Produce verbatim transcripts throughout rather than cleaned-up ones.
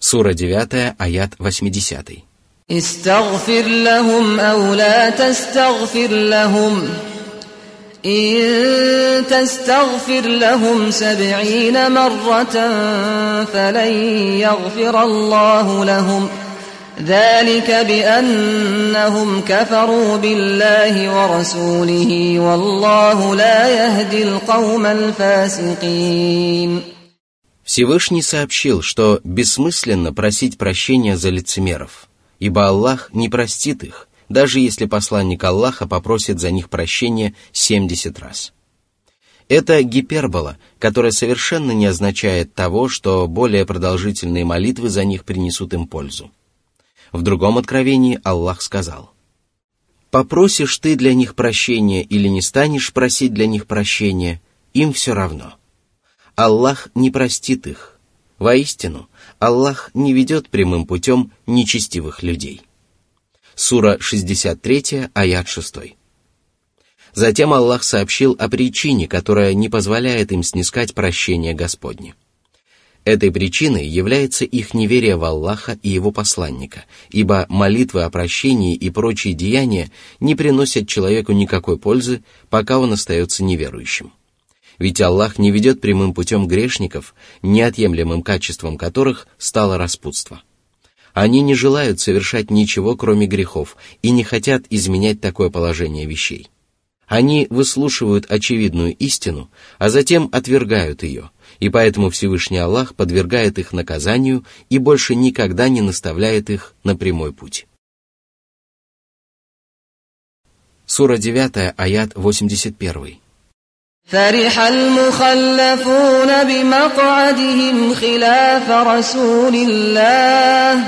Сура девятая, аят восьмидесятый. «Истагфир лахум ау ла тастагфир лахум, ин тастагфир лахум саб'ина марратан фалан ягфир Аллаху лахум, ذلك بأنهم كفروا بالله ورسوله والله لا يهدي القوم الفاسقين». Всевышний сообщил, что бессмысленно просить прощения за лицемеров, ибо Аллах не простит их, даже если посланник Аллаха попросит за них прощения семьдесят раз. Это гипербола, которая совершенно не означает того, что более продолжительные молитвы за них принесут им пользу. В другом откровении Аллах сказал: «Попросишь ты для них прощения или не станешь просить для них прощения, им все равно. Аллах не простит их. Воистину, Аллах не ведет прямым путем нечестивых людей». Сура шестьдесят три, аят шесть. Затем Аллах сообщил о причине, которая не позволяет им снискать прощение Господне. Этой причиной является их неверие в Аллаха и Его посланника, ибо молитвы о прощении и прочие деяния не приносят человеку никакой пользы, пока он остается неверующим. Ведь Аллах не ведет прямым путем грешников, неотъемлемым качеством которых стало распутство. Они не желают совершать ничего, кроме грехов, и не хотят изменять такое положение вещей. Они выслушивают очевидную истину, а затем отвергают ее, и поэтому Всевышний Аллах подвергает их наказанию и больше никогда не наставляет их на прямой путь. Сура девятая, аят восемьдесят один. فرح المخلفون بمقعدهم خلاف رسول الله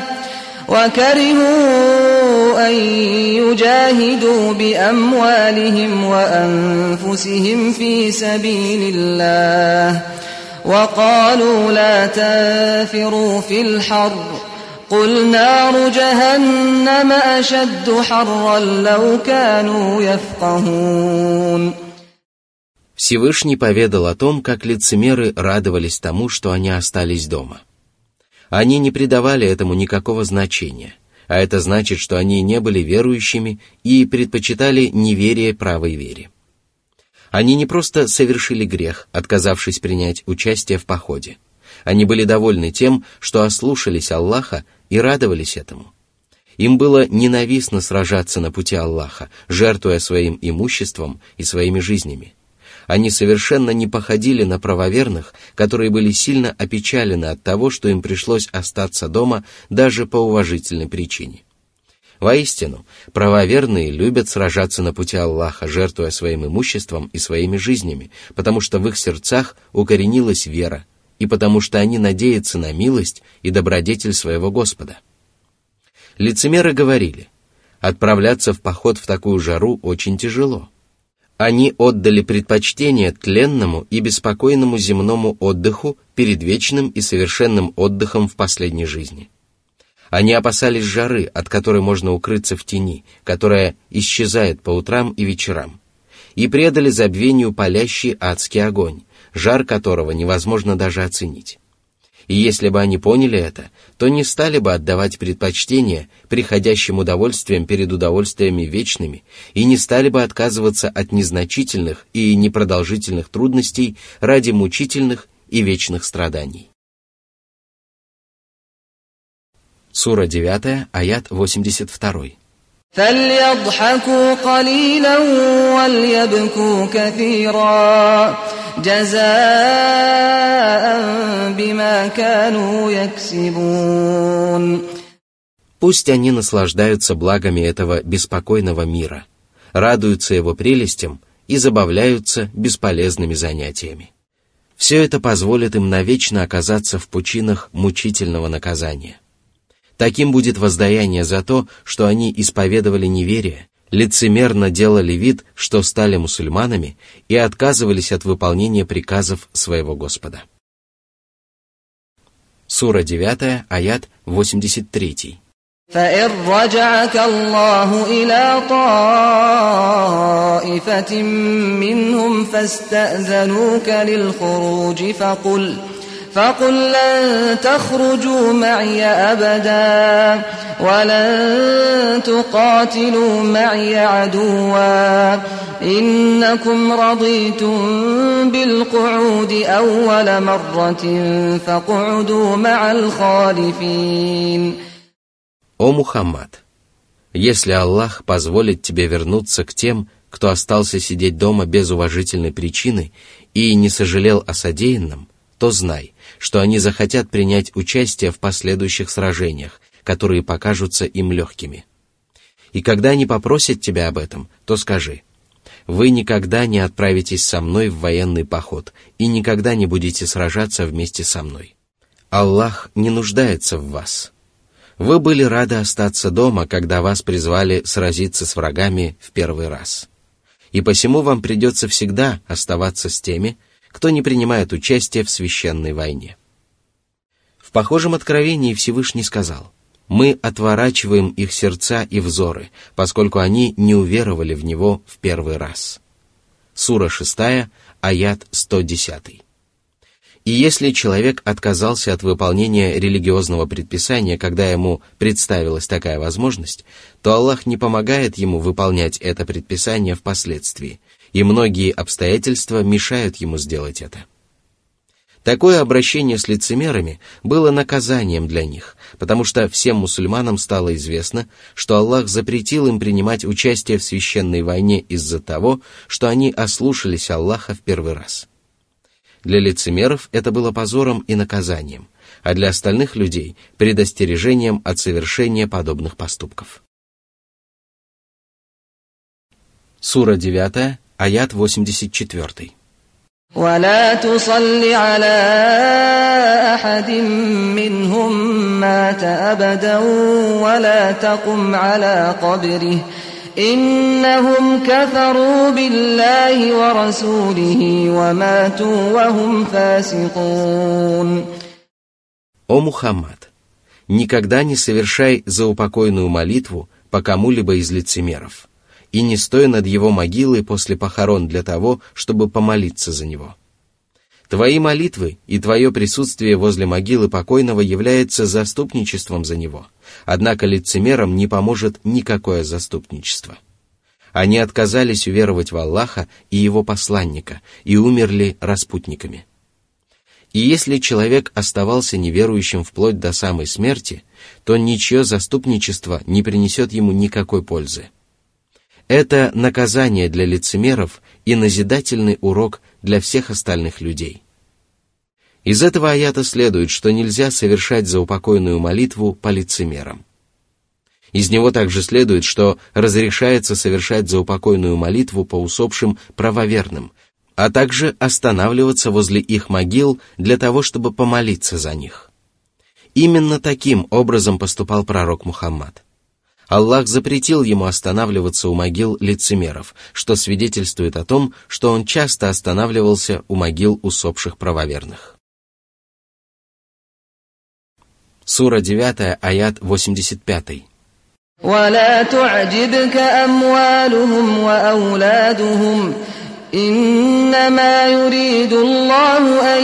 وكرهوا أن يجاهدوا بأموالهم وأنفسهم في سبيل الله وقالوا لا تنفروا في الحر قل نار جهنم أشد حرا لو كانوا يفقهون. Всевышний поведал о том, как лицемеры радовались тому, что они остались дома. Они не придавали этому никакого значения, а это значит, что они не были верующими и предпочитали неверие правой вере. Они не просто совершили грех, отказавшись принять участие в походе. Они были довольны тем, что ослушались Аллаха и радовались этому. Им было ненавистно сражаться на пути Аллаха, жертвуя своим имуществом и своими жизнями. Они совершенно не походили на правоверных, которые были сильно опечалены от того, что им пришлось остаться дома даже по уважительной причине. Воистину, правоверные любят сражаться на пути Аллаха, жертвуя своим имуществом и своими жизнями, потому что в их сердцах укоренилась вера, и потому что они надеются на милость и добродетель своего Господа. Лицемеры говорили: отправляться в поход в такую жару очень тяжело. Они отдали предпочтение тленному и беспокойному земному отдыху перед вечным и совершенным отдыхом в последней жизни. Они опасались жары, от которой можно укрыться в тени, которая исчезает по утрам и вечерам, и предали забвению палящий адский огонь, жар которого невозможно даже оценить. И если бы они поняли это, то не стали бы отдавать предпочтение приходящим удовольствиям перед удовольствиями вечными и не стали бы отказываться от незначительных и непродолжительных трудностей ради мучительных и вечных страданий. Сура девятая, аят восемьдесят два. فَلْيَضْحَكُوا قَلِيلًا وَلْيَبْكُوا كَثِيرًا جَزَاءً بِمَا كَانُوا يَكْسِبُونَ. Пусть они наслаждаются благами этого беспокойного мира, радуются его прелестям и забавляются бесполезными занятиями. Все это позволит им навечно оказаться в пучинах мучительного наказания. Таким будет воздаяние за то, что они исповедовали неверие, лицемерно делали вид, что стали мусульманами и отказывались от выполнения приказов своего Господа. Сура девятая, аят восемьдесят три. فَإِنْ رَجَعَكَ اللَّهُ إِلَى طَائِفَةٍ مِّنْهُمْ فَاسْتَأْذَنُوكَ لِلْخُرُوجِ فَقُلْ فقل لن تخرجوا معي أبدا ولن تقاتلوا معي عدوا إنكم رضيتم بالقعود أول مرة فاقعدوا مع الخالفين. О Мухаммад! Если Аллах позволит тебе вернуться к тем, кто остался сидеть дома без уважительной причины и не сожалел о содеянном, то знай, что они захотят принять участие в последующих сражениях, которые покажутся им легкими. И когда они попросят тебя об этом, то скажи: вы никогда не отправитесь со мной в военный поход и никогда не будете сражаться вместе со мной. Аллах не нуждается в вас. Вы были рады остаться дома, когда вас призвали сразиться с врагами в первый раз. И посему вам придется всегда оставаться с теми, кто не принимает участие в священной войне. В похожем откровении Всевышний сказал: мы отворачиваем их сердца и взоры, поскольку они не уверовали в него в первый раз. Сура шестая, аят сто десятый. И если человек отказался от выполнения религиозного предписания, когда ему представилась такая возможность, то Аллах не помогает ему выполнять это предписание впоследствии, и многие обстоятельства мешают ему сделать это. Такое обращение с лицемерами было наказанием для них, потому что всем мусульманам стало известно, что Аллах запретил им принимать участие в священной войне из-за того, что они ослушались Аллаха в первый раз. Для лицемеров это было позором и наказанием, а для остальных людей – предостережением от совершения подобных поступков. Сура девятая, аят восемьдесят четвёртый. ولا تصل على أحد منهم مات أبدا ولا تقم على قبره إنهم كفروا بالله ورسوله وماتوا وهم فاسقون. О Мухаммад! Никогда не совершай заупокойную молитву по кому-либо из лицемеров, и не стой над его могилой после похорон для того, чтобы помолиться за него. Твои молитвы и твое присутствие возле могилы покойного является заступничеством за него, однако лицемерам не поможет никакое заступничество. Они отказались уверовать в Аллаха и его посланника и умерли распутниками. И если человек оставался неверующим вплоть до самой смерти, то ничье заступничество не принесет ему никакой пользы. Это наказание для лицемеров и назидательный урок для всех остальных людей. Из этого аята следует, что нельзя совершать заупокойную молитву по лицемерам. Из него также следует, что разрешается совершать заупокойную молитву по усопшим правоверным, а также останавливаться возле их могил для того, чтобы помолиться за них. Именно таким образом поступал пророк Мухаммад. Аллах запретил ему останавливаться у могил лицемеров, что свидетельствует о том, что он часто останавливался у могил усопших правоверных. Сура девятая, аят восемьдесят пятый. ولا تعجبك أموالهم وأولادهم إنما يريد الله أن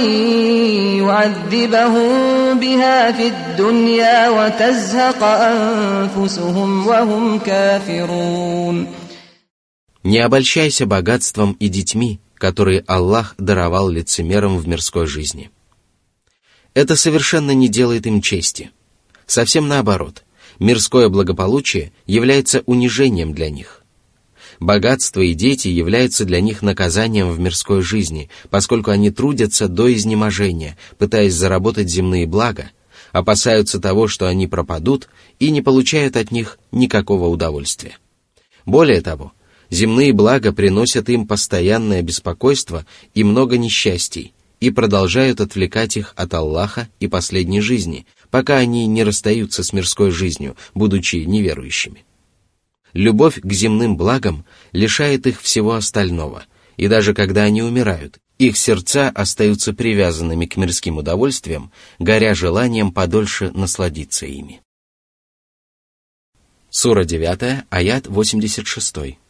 يعذبهم بها في الدنيا وتزهق أنفسهم وهم كافرون. Не обольщайся богатством и детьми, которые Аллах даровал лицемерам в мирской жизни. Это совершенно не делает им чести. Совсем наоборот, мирское благополучие является унижением для них. Богатство и дети являются для них наказанием в мирской жизни, поскольку они трудятся до изнеможения, пытаясь заработать земные блага, опасаются того, что они пропадут, и не получают от них никакого удовольствия. Более того, земные блага приносят им постоянное беспокойство и много несчастий, и продолжают отвлекать их от Аллаха и последней жизни, пока они не расстаются с мирской жизнью, будучи неверующими. Любовь к земным благам лишает их всего остального, и даже когда они умирают, их сердца остаются привязанными к мирским удовольствиям, горя желанием подольше насладиться ими. Сура девятая, аят восемьдесят шестой.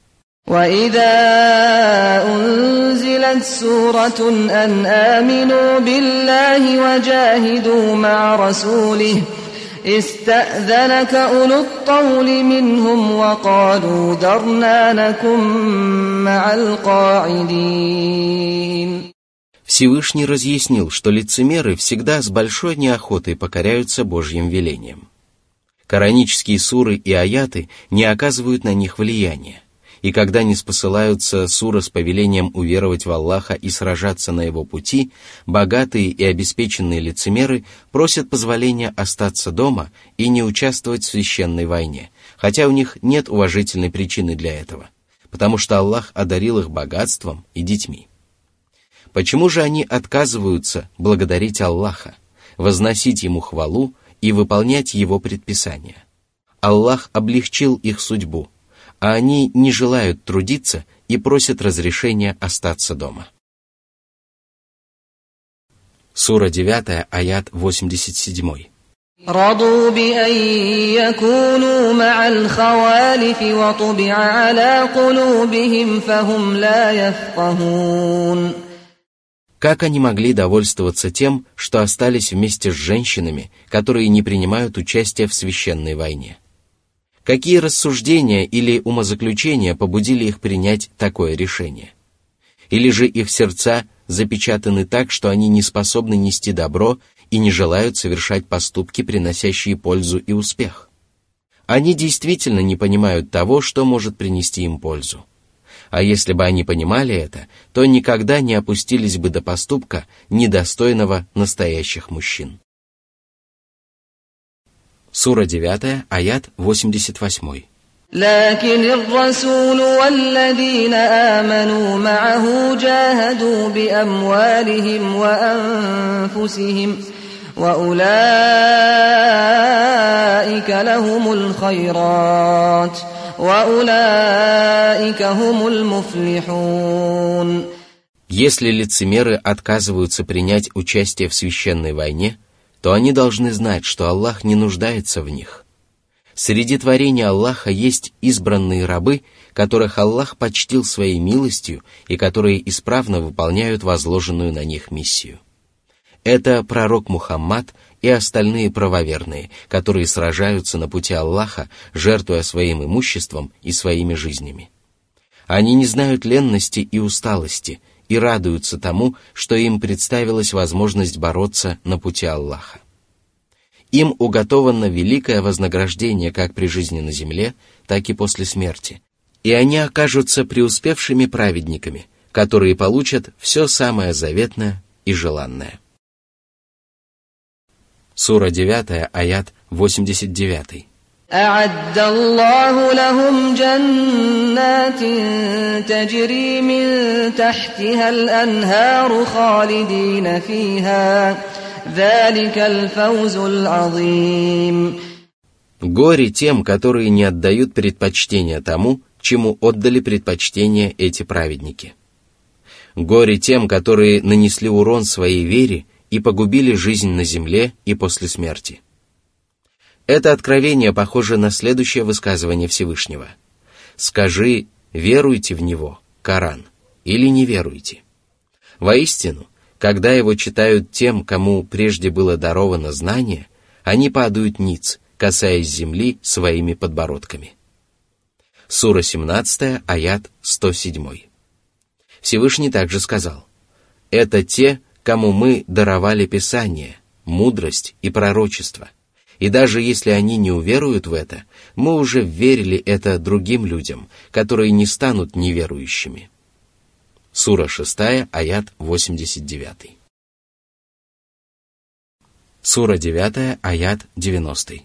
وَإِذَا أُنْزِلَتْ سُورَةٌ أَنْ آمِنُوا بِاللَّهِ وَجَاهِدُوا مَعَ رَسُولِهِ اسْتَأْذَنَكَ أُولُو الطَّوْلِ مِنْهُمْ وَقَالُوا ذَرْنَا نَكُنْ مَعَ الْقَاعِدِينَ. Всевышний разъяснил, что лицемеры всегда с большой неохотой покоряются Божьим велениям. Коранические суры и аяты не оказывают на них влияния, и когда не спосылаются суры с повелением уверовать в Аллаха и сражаться на его пути, богатые и обеспеченные лицемеры просят позволения остаться дома и не участвовать в священной войне, хотя у них нет уважительной причины для этого, потому что Аллах одарил их богатством и детьми. Почему же они отказываются благодарить Аллаха, возносить Ему хвалу и выполнять Его предписания? Аллах облегчил их судьбу, а они не желают трудиться и просят разрешения остаться дома. Сура девять, аят восемьдесят семь. رضوا بأن يكونوا مع الخوالف وطبع على قلوبهم فهم لا يفقهون. Как они могли довольствоваться тем, что остались вместе с женщинами, которые не принимают участия в священной войне? Какие рассуждения или умозаключения побудили их принять такое решение? Или же их сердца запечатаны так, что они не способны нести добро и не желают совершать поступки, приносящие пользу и успех? Они действительно не понимают того, что может принести им пользу. А если бы они понимали это, то никогда не опустились бы до поступка, недостойного настоящих мужчин. Сура девять, аят восемьдесят восемь. لكن الرسول والذين آمنوا معه جاهدوا بأموالهم وأنفسهم وأولئك لهم الخيرات وأولئك هم المفلحون. Если лицемеры отказываются принять участие в священной войне, то они должны знать, что Аллах не нуждается в них. Среди творений Аллаха есть избранные рабы, которых Аллах почтил своей милостью и которые исправно выполняют возложенную на них миссию. Это пророк Мухаммад и остальные правоверные, которые сражаются на пути Аллаха, жертвуя своим имуществом и своими жизнями. Они не знают ленности и усталости и радуются тому, что им представилась возможность бороться на пути Аллаха. Им уготовано великое вознаграждение как при жизни на земле, так и после смерти, и они окажутся преуспевшими праведниками, которые получат все самое заветное и желанное. Сура девять, аят восемьдесят девять. أعد الله لهم جنات تجري من تحتها الأنهار خالدين فيها ذلك الفوز العظيم. Горе тем, которые не отдают предпочтение тому, чему отдали предпочтение эти праведники. Горе тем, которые нанесли урон своей вере и погубили жизнь на земле и после смерти. Это откровение похоже на следующее высказывание Всевышнего. «Скажи, веруйте в него, Коран, или не веруйте». Воистину, когда его читают тем, кому прежде было даровано знание, они падают ниц, касаясь земли своими подбородками. Сура семнадцать, аят сто семь. Всевышний также сказал: «Это те, кому мы даровали Писание, мудрость и пророчество. И даже если они не уверуют в это, мы уже верили это другим людям, которые не станут неверующими». Сура шесть, аят восемьдесят девять. Сура девять, аят девяносто.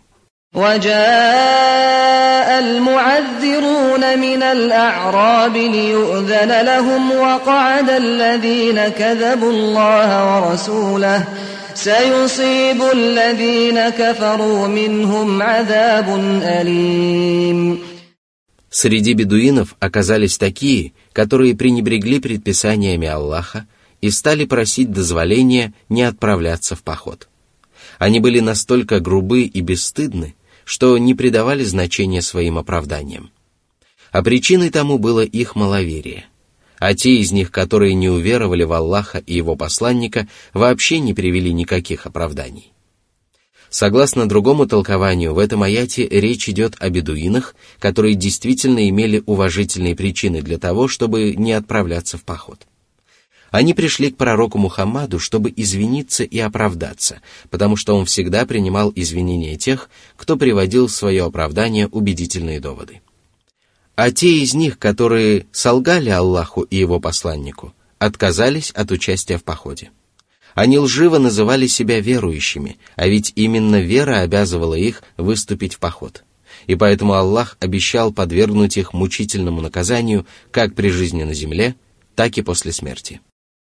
وجاء المعذرون من الأعراب ليؤذن لهم وقعد الذين كذبوا الله ورسوله سيصيب الذين كفروا منهم عذاب أليم. Среди бедуинов оказались такие, которые пренебрегли предписаниями Аллаха и стали просить дозволения не отправляться в поход. Они были настолько грубы и бесстыдны, что не придавали значения своим оправданиям. А причиной тому было их маловерие. А те из них, которые не уверовали в Аллаха и Его посланника, вообще не привели никаких оправданий. Согласно другому толкованию, в этом аяте речь идет о бедуинах, которые действительно имели уважительные причины для того, чтобы не отправляться в поход. Они пришли к пророку Мухаммаду, чтобы извиниться и оправдаться, потому что он всегда принимал извинения тех, кто приводил в свое оправдание убедительные доводы. А те из них, которые солгали Аллаху и Его посланнику, отказались от участия в походе. Они лживо называли себя верующими, а ведь именно вера обязывала их выступить в поход. И поэтому Аллах обещал подвергнуть их мучительному наказанию как при жизни на земле, так и после смерти.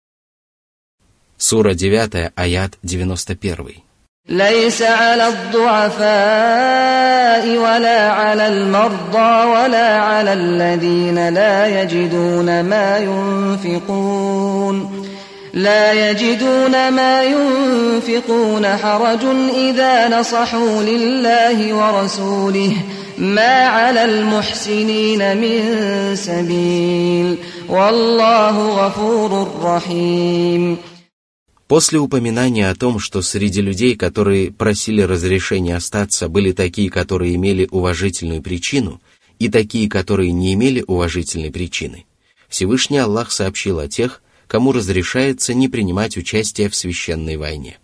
Сура девять, аят девяносто один. ليس على الضعفاء ولا على المرضى ولا على الذين لا يجدون ما ينفقون لا يجدون ما ينفقون حرج إذا نصحوا لله ورسوله ما على المحسنين من سبيل والله غفور رحيم. После упоминания о том, что среди людей, которые просили разрешения остаться, были такие, которые имели уважительную причину, и такие, которые не имели уважительной причины, Всевышний Аллах сообщил о тех, кому разрешается не принимать участие в священной войне.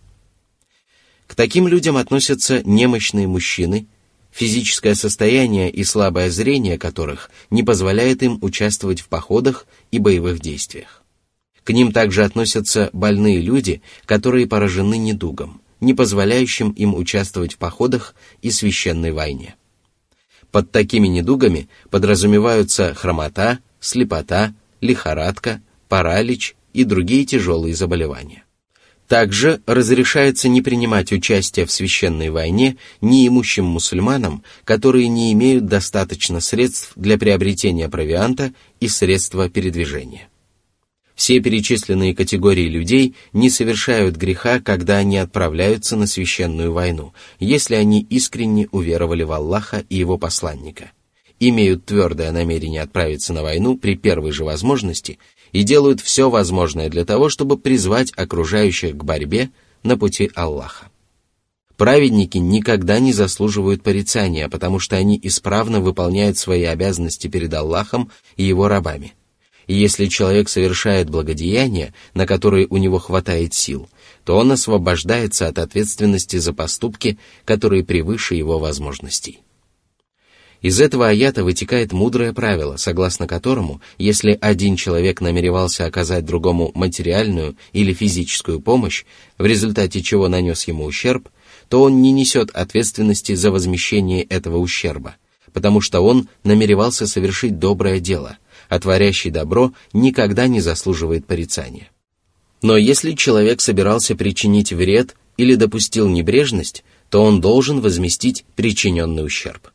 К таким людям относятся немощные мужчины, физическое состояние и слабое зрение которых не позволяет им участвовать в походах и боевых действиях. К ним также относятся больные люди, которые поражены недугом, не позволяющим им участвовать в походах и священной войне. Под такими недугами подразумеваются хромота, слепота, лихорадка, паралич и другие тяжелые заболевания. Также разрешается не принимать участие в священной войне неимущим мусульманам, которые не имеют достаточно средств для приобретения провианта и средства передвижения. Все перечисленные категории людей не совершают греха, когда они отправляются на священную войну, если они искренне уверовали в Аллаха и Его посланника, имеют твердое намерение отправиться на войну при первой же возможности и делают все возможное для того, чтобы призвать окружающих к борьбе на пути Аллаха. Праведники никогда не заслуживают порицания, потому что они исправно выполняют свои обязанности перед Аллахом и Его рабами. И если человек совершает благодеяния, на которые у него хватает сил, то он освобождается от ответственности за поступки, которые превыше его возможностей. Из этого аята вытекает мудрое правило, согласно которому, если один человек намеревался оказать другому материальную или физическую помощь, в результате чего нанес ему ущерб, то он не несет ответственности за возмещение этого ущерба, потому что он намеревался совершить доброе дело, а творящий добро никогда не заслуживает порицания. Но если человек собирался причинить вред или допустил небрежность, то он должен возместить причиненный ущерб.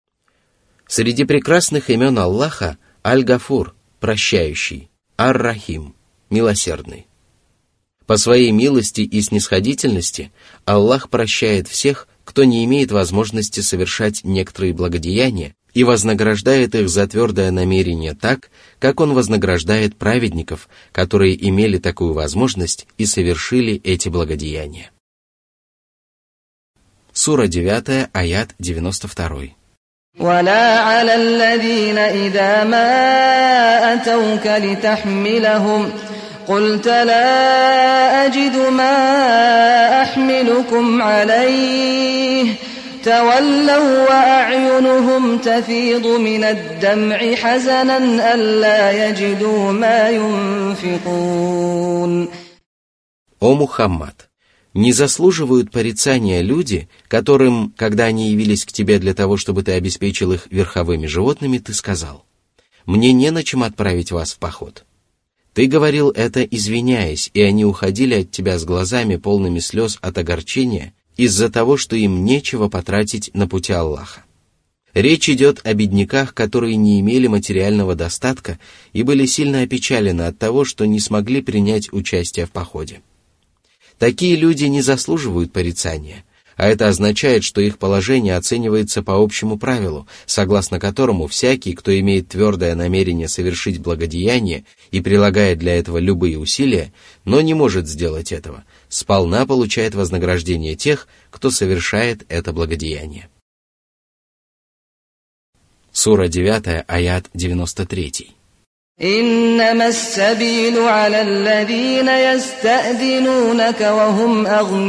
Среди прекрасных имен Аллаха Аль-Гафур, прощающий, Ар-Рахим, милосердный. По своей милости и снисходительности Аллах прощает всех, кто не имеет возможности совершать некоторые благодеяния, и вознаграждает их за твердое намерение так, как Он вознаграждает праведников, которые имели такую возможность и совершили эти благодеяния. Сура девять, аят девяносто два. ولا على الذين إذا ما أتوك لتحملهم قلت لا أجد ما أحملكم عليه تولوا وأعينهم تفيض من الدمع حزنا ألا يجدوا ما ينفقون. О Мухаммад! Не заслуживают порицания люди, которым, когда они явились к тебе для того, чтобы ты обеспечил их верховыми животными, ты сказал: «Мне не на чем отправить вас в поход». Ты говорил это, извиняясь, и они уходили от тебя с глазами, полными слез от огорчения, из-за того, что им нечего потратить на пути Аллаха. Речь идет о бедняках, которые не имели материального достатка и были сильно опечалены от того, что не смогли принять участие в походе. Такие люди не заслуживают порицания, а это означает, что их положение оценивается по общему правилу, согласно которому всякий, кто имеет твердое намерение совершить благодеяние и прилагает для этого любые усилия, но не может сделать этого, сполна получает вознаграждение тех, кто совершает это благодеяние. Сура девять, аят девяносто три. إنما السبيل على الذين يستأذنونك وهم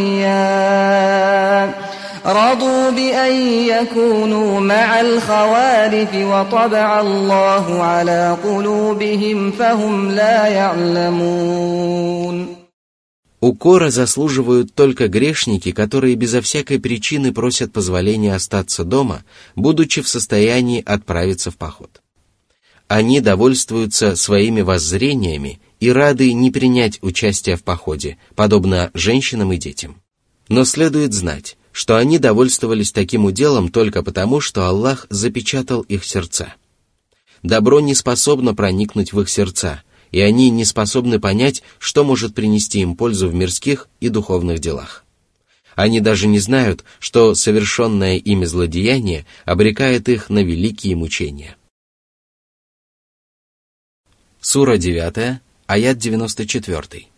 أغنياء رضوا بأن يكونوا مع الخوالف وطبع الله على قلوبهم فهم لا يعلمون. Укора заслуживают только грешники, которые безо всякой причины просят позволения остаться дома, будучи в состоянии отправиться в поход. Они довольствуются своими воззрениями и рады не принять участие в походе, подобно женщинам и детям. Но следует знать, что они довольствовались таким уделом только потому, что Аллах запечатал их сердца. Добро не способно проникнуть в их сердца, и они не способны понять, что может принести им пользу в мирских и духовных делах. Они даже не знают, что совершенное ими злодеяние обрекает их на великие мучения. Сура девять, аят девяносто четыре.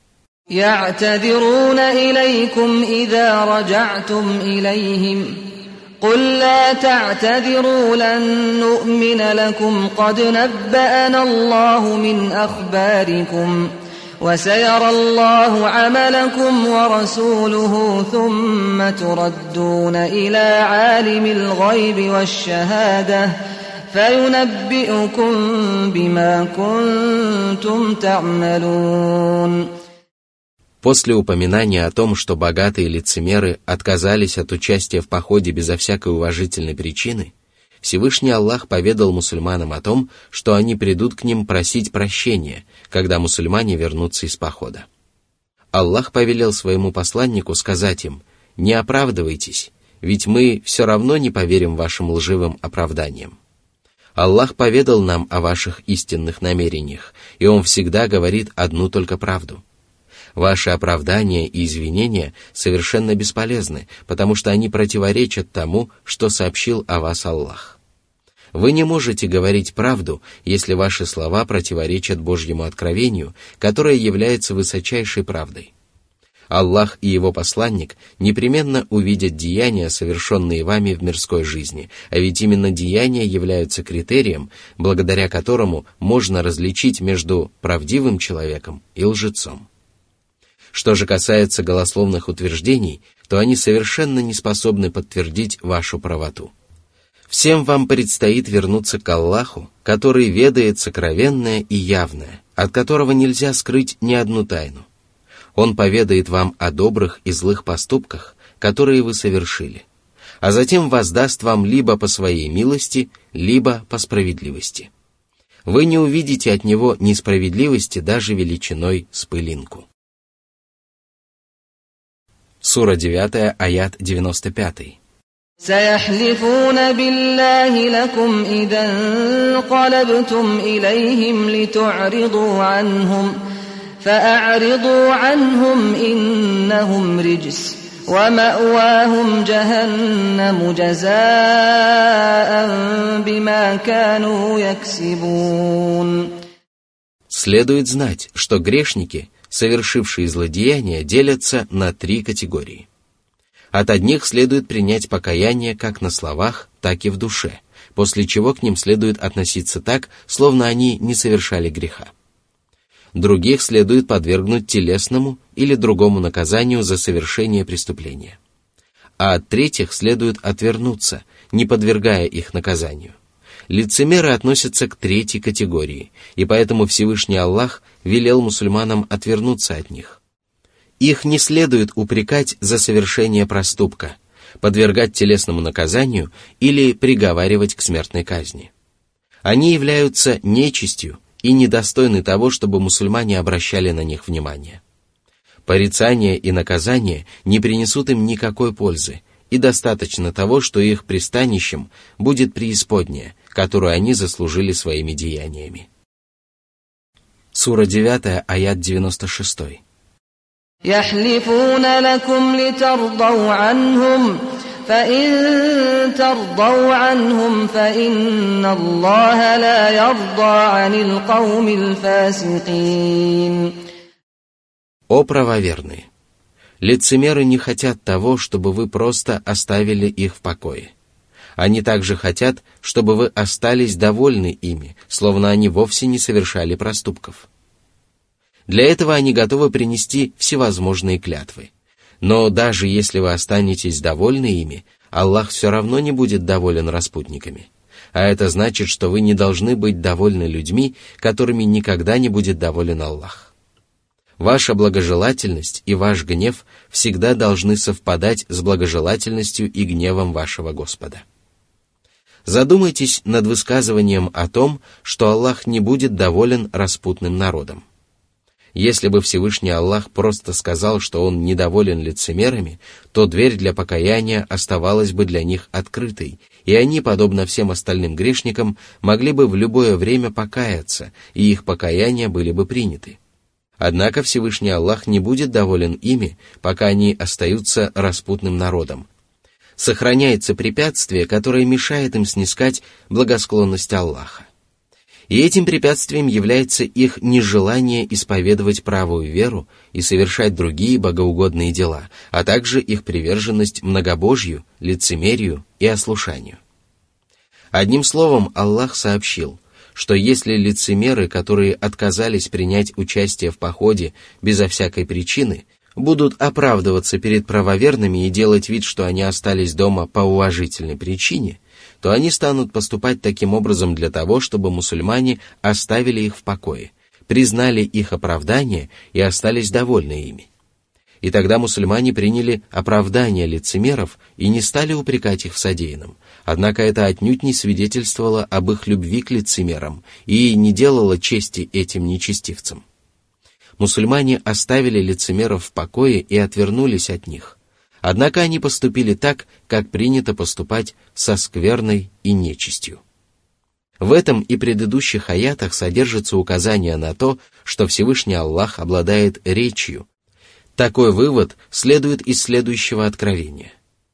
يعتذرون إليكم إذا رجعتم إليهم قل لا تعتذروا لن نؤمن لكم قد نبأنا الله من أخباركم وسيرى الله عملكم ورسوله ثم تردون إلى عالم الغيب والشهادة فينبئكم بما كنتم تعملون. После упоминания о том, что богатые лицемеры отказались от участия в походе безо всякой уважительной причины, Всевышний Аллах поведал мусульманам о том, что они придут к ним просить прощения, когда мусульмане вернутся из похода. Аллах повелел своему посланнику сказать им: «Не оправдывайтесь, ведь мы все равно не поверим вашим лживым оправданиям. Аллах поведал нам о ваших истинных намерениях, и Он всегда говорит одну только правду. Ваши оправдания и извинения совершенно бесполезны, потому что они противоречат тому, что сообщил о вас Аллах. Вы не можете говорить правду, если ваши слова противоречат Божьему откровению, которое является высочайшей правдой. Аллах и Его посланник непременно увидят деяния, совершенные вами в мирской жизни, а ведь именно деяния являются критерием, благодаря которому можно различить между правдивым человеком и лжецом. Что же касается голословных утверждений, то они совершенно не способны подтвердить вашу правоту. Всем вам предстоит вернуться к Аллаху, который ведает сокровенное и явное, от которого нельзя скрыть ни одну тайну. Он поведает вам о добрых и злых поступках, которые вы совершили, а затем воздаст вам либо по своей милости, либо по справедливости. Вы не увидите от него несправедливости даже величиной с пылинку. Сура девять, аят девяносто пять. سيحلفون بالله لكم إذا انقلبتم إليهم لتعرضوا عنهم فأعرضوا عنهم إنهم رجس ومأواهم جهنم جزاء بما كانوا يكسبون. Следует знать, что грешники, совершившие злодеяния, делятся на три категории. От одних следует принять покаяние как на словах, так и в душе, после чего к ним следует относиться так, словно они не совершали греха. Других следует подвергнуть телесному или другому наказанию за совершение преступления. А от третьих следует отвернуться, не подвергая их наказанию. Лицемеры относятся к третьей категории, и поэтому Всевышний Аллах велел мусульманам отвернуться от них. Их не следует упрекать за совершение проступка, подвергать телесному наказанию или приговаривать к смертной казни. Они являются нечистью и недостойны того, чтобы мусульмане обращали на них внимание. Порицание и наказание не принесут им никакой пользы, и достаточно того, что их пристанищем будет преисподняя, которую они заслужили своими деяниями. Сура девять, аят девяносто шесть. يحلفون لكم لترضوا عنهم فإن ترضوا عنهم فإن الله لا يرضى عن القوم الفاسقين. О правоверные! Лицемеры не хотят того, чтобы вы просто оставили их в покое. Они также хотят, чтобы вы остались довольны ими, словно они вовсе не совершали проступков. Для этого они готовы принести всевозможные клятвы. Но даже если вы останетесь довольны ими, Аллах все равно не будет доволен распутниками. А это значит, что вы не должны быть довольны людьми, которыми никогда не будет доволен Аллах. Ваша благожелательность и ваш гнев всегда должны совпадать с благожелательностью и гневом вашего Господа. Задумайтесь над высказыванием о том, что Аллах не будет доволен распутным народом. Если бы Всевышний Аллах просто сказал, что Он недоволен лицемерами, то дверь для покаяния оставалась бы для них открытой, и они, подобно всем остальным грешникам, могли бы в любое время покаяться, и их покаяния были бы приняты. Однако Всевышний Аллах не будет доволен ими, пока они остаются распутным народом. Сохраняется препятствие, которое мешает им снискать благосклонность Аллаха. И этим препятствием является их нежелание исповедовать правую веру и совершать другие богоугодные дела, а также их приверженность многобожью, лицемерию и ослушанию. Одним словом, Аллах сообщил, что если лицемеры, которые отказались принять участие в походе безо всякой причины, будут оправдываться перед правоверными и делать вид, что они остались дома по уважительной причине, то они станут поступать таким образом для того, чтобы мусульмане оставили их в покое, признали их оправдание и остались довольны ими. И тогда мусульмане приняли оправдание лицемеров и не стали упрекать их в содеянном, однако это отнюдь не свидетельствовало об их любви к лицемерам и не делало чести этим нечестивцам. Мусульмане оставили лицемеров в покое и отвернулись от них. Однако они поступили так, как принято поступать со скверной и нечистью. В этом и предыдущих аятах содержится указание на то, что Всевышний Аллах обладает речью. Такой вывод следует из следующего откровения.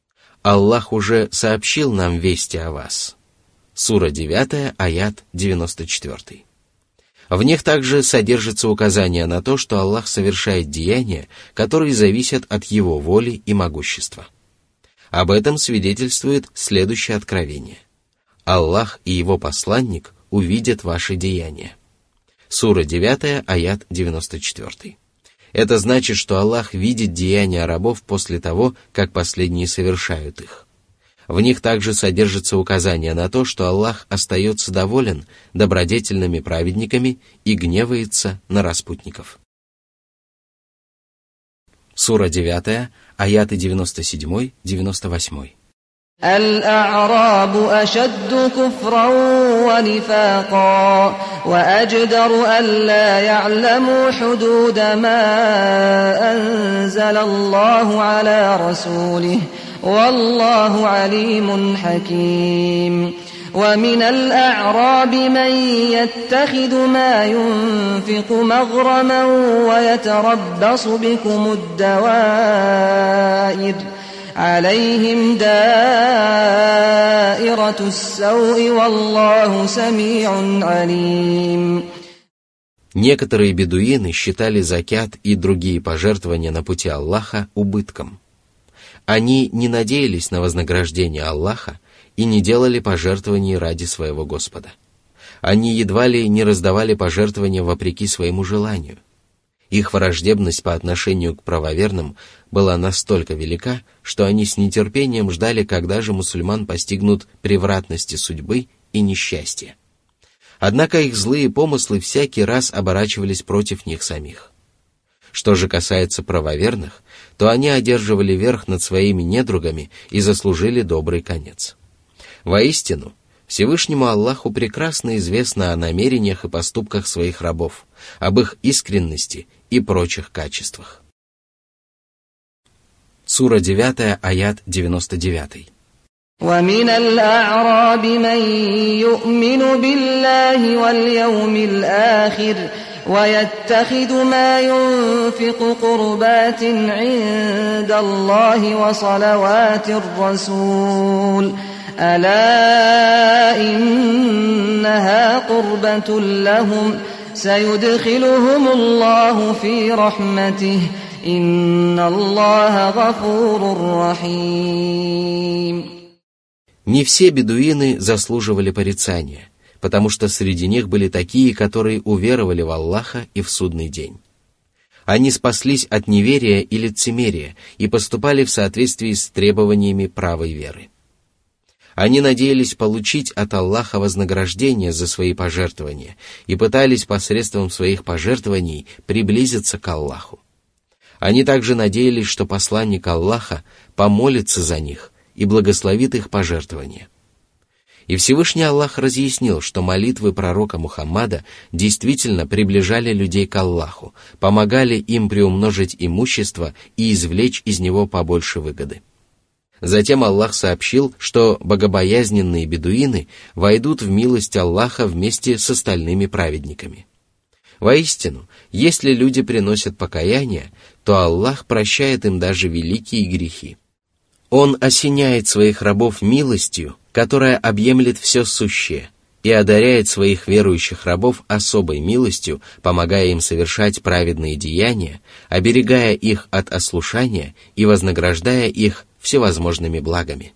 Аллах уже сообщил нам вести о вас. Сура девятая, аят девяносто четвёртый. В них также содержится указание на то, что Аллах совершает деяния, которые зависят от Его воли и могущества. Об этом свидетельствует следующее откровение. Аллах и Его посланник увидят ваши деяния. Сура девятая, аят девяносто четвёртый. Это значит, что Аллах видит деяния рабов после того, как последние совершают их. В них также содержится указание на то, что Аллах остается доволен добродетельными праведниками и гневается на распутников. Сура девятая, аяты девяносто семь девяносто восемь. الأعراب أشد كفرا ونفاقا وأجدر ألا يعلموا حدود ما أنزل الله على رسوله والله عليم حكيم. ومن الأعراب من يتخذ ما ينفق مغرما ويتربص بكم الدوائر عليهم دائرة السوء والله سميع عليم. Некоторые бедуины считали закят и другие пожертвования на пути Аллаха убытком. Они не надеялись на вознаграждение Аллаха и не делали пожертвований ради своего Господа. Они едва ли не раздавали пожертвования вопреки своему желанию. Их враждебность по отношению к правоверным была настолько велика, что они с нетерпением ждали, когда же мусульман постигнут превратности судьбы и несчастья. Однако их злые помыслы всякий раз оборачивались против них самих. Что же касается правоверных, то они одерживали верх над своими недругами и заслужили добрый конец. Воистину, Всевышнему Аллаху прекрасно известно о намерениях и поступках своих рабов, об их искренности и прочих качествах. Сура девятая, аят девяносто девятый. ومن الأعراب من يؤمن بالله واليوم الآخر ويتخذ ما ينفق قربات عند الله وصلوات الرسول ألا إنها قربة لهم سيدخلهم الله في رحمته إن الله غفور رحيم. Не все бедуины заслуживали порицания, потому что среди них были такие, которые уверовали в Аллаха и в судный день. Они спаслись от неверия и лицемерия и поступали в соответствии с требованиями правой веры. Они надеялись получить от Аллаха вознаграждение за свои пожертвования и пытались посредством своих пожертвований приблизиться к Аллаху. Они также надеялись, что посланник Аллаха помолится за них и благословит их пожертвования. И Всевышний Аллах разъяснил, что молитвы пророка Мухаммада действительно приближали людей к Аллаху, помогали им приумножить имущество и извлечь из него побольше выгоды. Затем Аллах сообщил, что богобоязненные бедуины войдут в милость Аллаха вместе с остальными праведниками. Воистину, если люди приносят покаяние, то Аллах прощает им даже великие грехи. Он осеняет своих рабов милостью, которая объемлет все сущее, и одаряет своих верующих рабов особой милостью, помогая им совершать праведные деяния, оберегая их от ослушания и вознаграждая их всевозможными благами.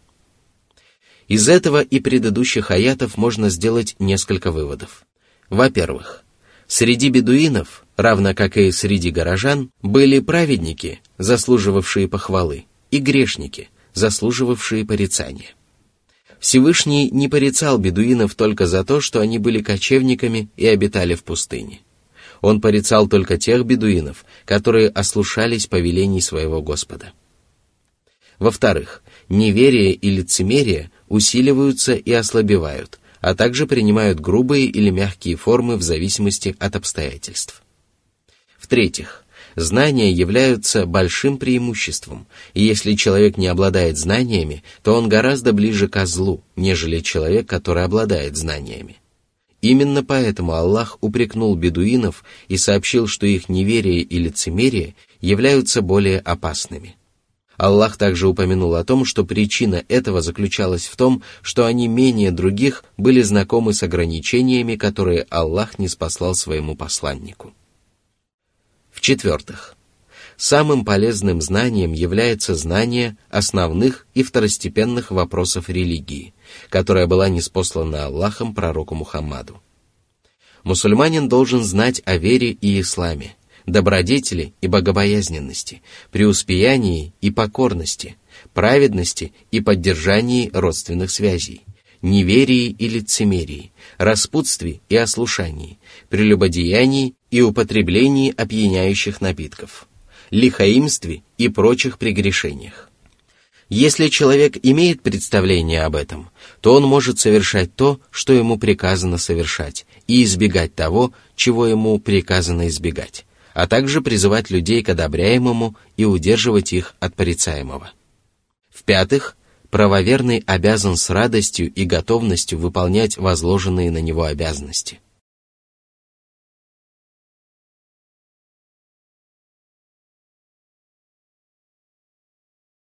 Из этого и предыдущих аятов можно сделать несколько выводов. Во-первых, среди бедуинов, равно как и среди горожан, были праведники, заслуживавшие похвалы, и грешники, заслуживавшие порицания. Всевышний не порицал бедуинов только за то, что они были кочевниками и обитали в пустыне. Он порицал только тех бедуинов, которые ослушались повелений своего Господа. Во-вторых, неверие и лицемерие усиливаются и ослабевают, а также принимают грубые или мягкие формы в зависимости от обстоятельств. В-третьих, знания являются большим преимуществом, и если человек не обладает знаниями, то он гораздо ближе ко злу, нежели человек, который обладает знаниями. Именно поэтому Аллах упрекнул бедуинов и сообщил, что их неверие и лицемерие являются более опасными. Аллах также упомянул о том, что причина этого заключалась в том, что они менее других были знакомы с ограничениями, которые Аллах ниспослал своему посланнику. В-четвертых, самым полезным знанием является знание основных и второстепенных вопросов религии, которая была ниспослана Аллахом пророку Мухаммаду. Мусульманин должен знать о вере и исламе, добродетели и богобоязненности, преуспеянии и покорности, праведности и поддержании родственных связей, неверии и лицемерии, распутстве и ослушании, прелюбодеянии и употреблении опьяняющих напитков, лихаимстве и прочих прегрешениях. Если человек имеет представление об этом, то он может совершать то, что ему приказано совершать, и избегать того, чего ему приказано избегать, а также призывать людей к одобряемому и удерживать их от порицаемого. В-пятых, правоверный обязан с радостью и готовностью выполнять возложенные на него обязанности.